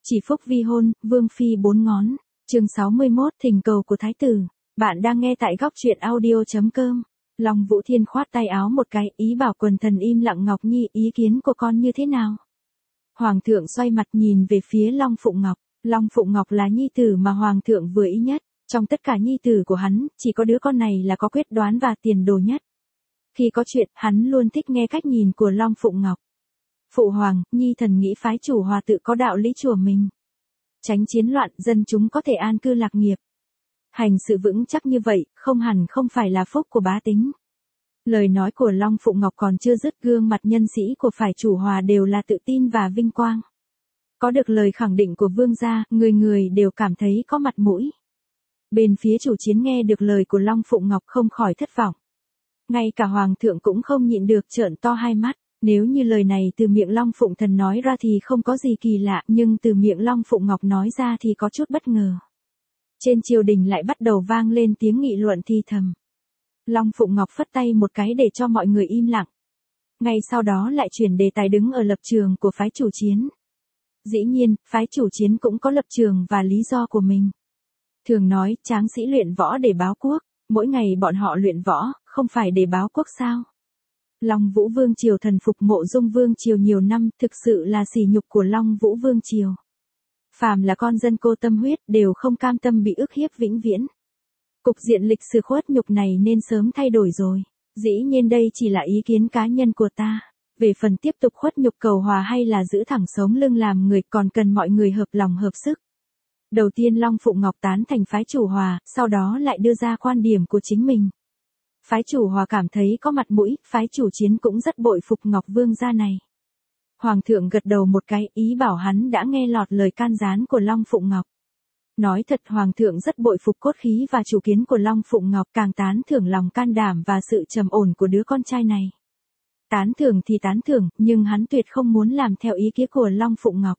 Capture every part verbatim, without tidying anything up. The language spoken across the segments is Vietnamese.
Chỉ phúc vi hôn, vương phi bốn ngón. Chương sáu mươi mốt Thỉnh cầu của thái tử. Bạn đang nghe tại góc truyện audio chấm com. Long Vũ Thiên khoát tay áo một cái, ý bảo quần thần im lặng. Ngọc Nhi, ý kiến của con như thế nào? Hoàng thượng xoay mặt nhìn về phía Long Phụng Ngọc. Long Phụng Ngọc là nhi tử mà hoàng thượng vừa ý nhất. Trong tất cả nhi tử của hắn, chỉ có đứa con này là có quyết đoán và tiền đồ nhất. Khi có chuyện, hắn luôn thích nghe cách nhìn của Long Phụng Ngọc. Phụ hoàng, nhi thần nghĩ phái chủ hòa tự có đạo lý chùa mình. Tránh chiến loạn, dân chúng có thể an cư lạc nghiệp. Hành sự vững chắc như vậy, không hẳn không phải là phúc của bá tính. Lời nói của Long Phụng Ngọc còn chưa dứt, gương mặt nhân sĩ của phái chủ hòa đều là tự tin và vinh quang. Có được lời khẳng định của vương gia, người người đều cảm thấy có mặt mũi. Bên phía chủ chiến nghe được lời của Long Phụng Ngọc không khỏi thất vọng. Ngay cả hoàng thượng cũng không nhịn được trợn to hai mắt. Nếu như lời này từ miệng Long Phụng Thần nói ra thì không có gì kỳ lạ, nhưng từ miệng Long Phụng Ngọc nói ra thì có chút bất ngờ. Trên triều đình lại bắt đầu vang lên tiếng nghị luận thì thầm. Long Phụng Ngọc phất tay một cái để cho mọi người im lặng. Ngay sau đó lại chuyển đề tài đứng ở lập trường của phái chủ chiến. Dĩ nhiên, phái chủ chiến cũng có lập trường và lý do của mình. Thường nói, tráng sĩ luyện võ để báo quốc, mỗi ngày bọn họ luyện võ, không phải để báo quốc sao? Long Vũ Vương Triều thần phục Mộ Dung Vương Triều nhiều năm, thực sự là sỉ nhục của Long Vũ Vương Triều. Phàm là con dân cô tâm huyết đều không cam tâm bị ức hiếp vĩnh viễn. Cục diện lịch sử khuất nhục này nên sớm thay đổi rồi. Dĩ nhiên đây chỉ là ý kiến cá nhân của ta. Về phần tiếp tục khuất nhục cầu hòa hay là giữ thẳng sống lưng làm người, còn cần mọi người hợp lòng hợp sức. Đầu tiên Long Phụng Ngọc tán thành phái chủ hòa, sau đó lại đưa ra quan điểm của chính mình. Phái chủ hòa cảm thấy có mặt mũi, phái chủ chiến cũng rất bội phục Ngọc Vương gia này. Hoàng thượng gật đầu một cái, ý bảo hắn đã nghe lọt lời can gián của Long Phụng Ngọc. Nói thật, hoàng thượng rất bội phục cốt khí và chủ kiến của Long Phụng Ngọc, càng tán thưởng lòng can đảm và sự trầm ổn của đứa con trai này. Tán thưởng thì tán thưởng, nhưng hắn tuyệt không muốn làm theo ý kiến của Long Phụng Ngọc.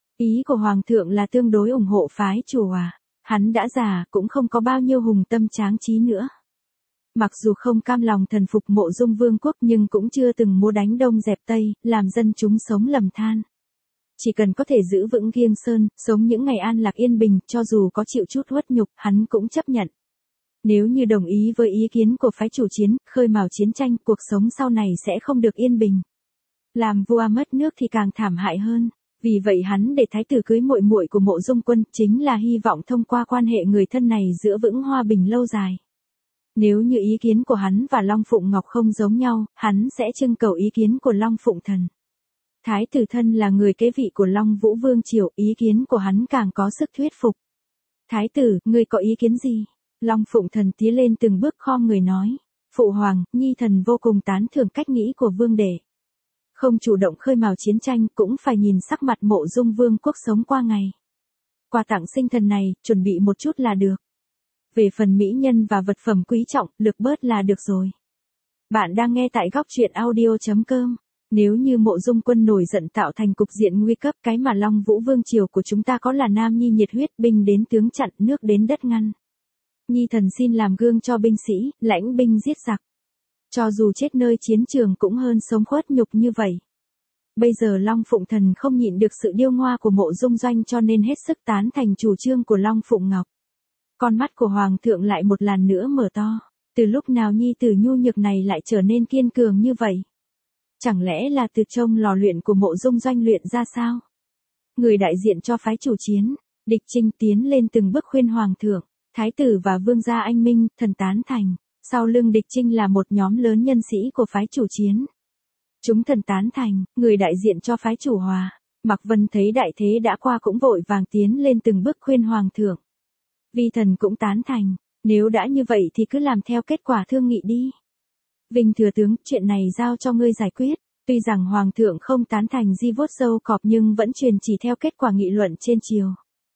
Ý của hoàng thượng là tương đối ủng hộ phái chủ hòa. Hắn đã già, cũng không có bao nhiêu hùng tâm tráng trí nữa. Mặc dù không cam lòng thần phục Mộ Dung Vương quốc nhưng cũng chưa từng múa đánh đông dẹp tây, làm dân chúng sống lầm than. Chỉ cần có thể giữ vững Giêng Sơn, sống những ngày an lạc yên bình, cho dù có chịu chút uất nhục, hắn cũng chấp nhận. Nếu như đồng ý với ý kiến của phái chủ chiến, khơi mào chiến tranh, cuộc sống sau này sẽ không được yên bình. Làm vua mất nước thì càng thảm hại hơn. Vì vậy hắn để thái tử cưới muội muội của Mộ Dung Quân, chính là hy vọng thông qua quan hệ người thân này giữ vững hòa bình lâu dài. Nếu như ý kiến của hắn và Long Phụng Ngọc không giống nhau, hắn sẽ trưng cầu ý kiến của Long Phụng Thần. Thái tử thân là người kế vị của Long Vũ Vương Triều, ý kiến của hắn càng có sức thuyết phục. Thái tử, ngươi có ý kiến gì? Long Phụng Thần tiến lên từng bước khom người nói. Phụ hoàng, nhi thần vô cùng tán thưởng cách nghĩ của vương đệ. Không chủ động khơi mào chiến tranh cũng phải nhìn sắc mặt Mộ Dung Vương quốc sống qua ngày. Quà tặng sinh thần này, chuẩn bị một chút là được. Về phần mỹ nhân và vật phẩm quý trọng, lược bớt là được rồi. Bạn đang nghe tại góc truyện audio chấm com. Nếu như Mộ Dung Quân nổi giận tạo thành cục diện nguy cấp, cái mà Long Vũ Vương Triều của chúng ta có là nam nhi nhiệt huyết, binh đến tướng chặn, nước đến đất ngăn. Nhi thần xin làm gương cho binh sĩ, lãnh binh giết giặc. Cho dù chết nơi chiến trường cũng hơn sống khuất nhục như vậy. Bây giờ Long Phụng Thần không nhịn được sự điêu ngoa của Mộ Dung Doanh cho nên hết sức tán thành chủ trương của Long Phụng Ngọc. Con mắt của hoàng thượng lại một lần nữa mở to. Từ lúc nào nhi tử nhu nhược này lại trở nên kiên cường như vậy? Chẳng lẽ là từ trong lò luyện của Mộ Dung Doanh luyện ra sao? Người đại diện cho phái chủ chiến, Địch Trinh tiến lên từng bước khuyên hoàng thượng, thái tử và vương gia anh minh, thần tán thành. Sau lưng Địch Trinh là một nhóm lớn nhân sĩ của phái chủ chiến. Chúng thần tán thành, người đại diện cho phái chủ hòa. Mạc Vân thấy đại thế đã qua cũng vội vàng tiến lên từng bước khuyên hoàng thượng. Vi thần cũng tán thành, nếu đã như vậy thì cứ làm theo kết quả thương nghị đi. Vinh thừa tướng, chuyện này giao cho ngươi giải quyết. Tuy rằng hoàng thượng không tán thành di vuốt râu cọp nhưng vẫn truyền chỉ theo kết quả nghị luận trên triều.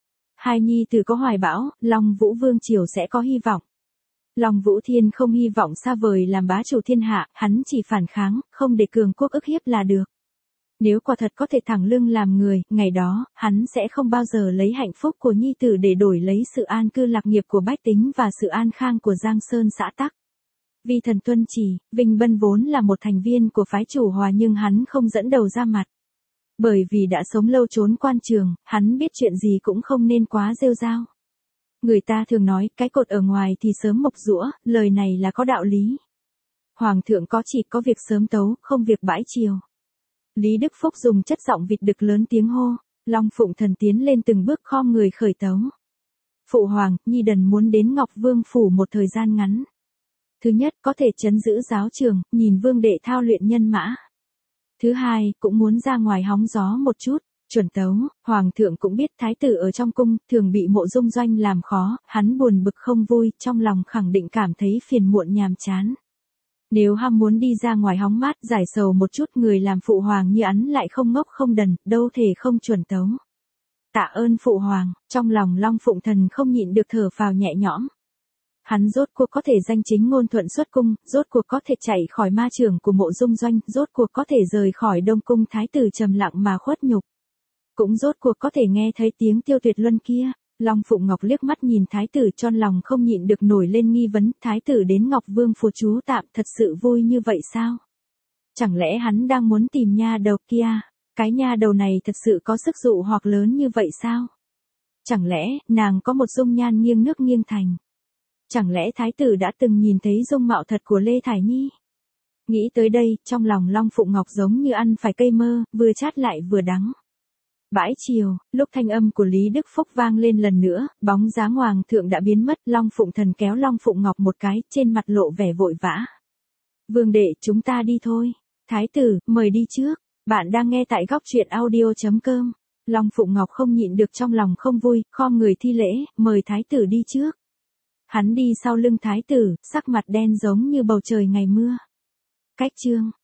Hai nhi tử có hoài bão, Long Vũ Vương Triều sẽ có hy vọng. Long Vũ Thiên không hy vọng xa vời làm bá chủ thiên hạ, hắn chỉ phản kháng, không để cường quốc ức hiếp là được. Nếu quả thật có thể thẳng lưng làm người, ngày đó, hắn sẽ không bao giờ lấy hạnh phúc của nhi tử để đổi lấy sự an cư lạc nghiệp của bách tính và sự an khang của Giang Sơn xã tắc. Vi thần tuân chỉ, Vinh Bân vốn là một thành viên của phái chủ hòa nhưng hắn không dẫn đầu ra mặt. Bởi vì đã sống lâu trốn quan trường, hắn biết chuyện gì cũng không nên quá rêu rao. Người ta thường nói, cái cột ở ngoài thì sớm mộc rũa, lời này là có đạo lý. Hoàng thượng có chỉ có việc sớm tấu, không việc bãi chiều. Lý Đức Phúc dùng chất giọng vịt đực lớn tiếng hô, Long Phụng Thần tiến lên từng bước khom người khởi tấu. Phụ hoàng, nhi đần muốn đến Ngọc Vương phủ một thời gian ngắn. Thứ nhất, có thể trấn giữ giáo trường, nhìn vương đệ thao luyện nhân mã. Thứ hai, cũng muốn ra ngoài hóng gió một chút. Chuẩn tấu, hoàng thượng cũng biết thái tử ở trong cung, thường bị Mộ Dung Doanh làm khó, hắn buồn bực không vui, trong lòng khẳng định cảm thấy phiền muộn nhàm chán. Nếu ham muốn đi ra ngoài hóng mát, giải sầu một chút, người làm phụ hoàng như hắn lại không ngốc không đần, đâu thể không chuẩn tấu. Tạ ơn phụ hoàng, trong lòng Long Phụng Thần không nhịn được thở phào nhẹ nhõm. Hắn rốt cuộc có thể danh chính ngôn thuận xuất cung, rốt cuộc có thể chạy khỏi ma trường của Mộ Dung Doanh, rốt cuộc có thể rời khỏi Đông cung thái tử trầm lặng mà khuất nhục. Cũng rốt cuộc có thể nghe thấy tiếng Tiêu Tuyệt Luân kia. Long Phụng Ngọc liếc mắt nhìn thái tử, trong lòng không nhịn được nổi lên nghi vấn, thái tử đến Ngọc Vương phủ trú tạm thật sự vui như vậy sao? Chẳng lẽ hắn đang muốn tìm nha đầu kia? Cái nha đầu này thật sự có sức dụ hoặc lớn như vậy sao? Chẳng lẽ nàng có một dung nhan nghiêng nước nghiêng thành? Chẳng lẽ thái tử đã từng nhìn thấy dung mạo thật của Lê Thải Nhi? Nghĩ tới đây, trong lòng Long Phụng Ngọc giống như ăn phải cây mơ, vừa chát lại vừa đắng. Bãi chiều, lúc thanh âm của Lý Đức Phúc vang lên lần nữa, bóng dáng hoàng thượng đã biến mất, Long Phụng Thần kéo Long Phụng Ngọc một cái, trên mặt lộ vẻ vội vã. Vương đệ, chúng ta đi thôi. Thái tử, mời đi trước. Bạn đang nghe tại góc truyện audio chấm com. Long Phụng Ngọc không nhịn được trong lòng không vui, khom người thi lễ, mời thái tử đi trước. Hắn đi sau lưng thái tử, sắc mặt đen giống như bầu trời ngày mưa. Cách chương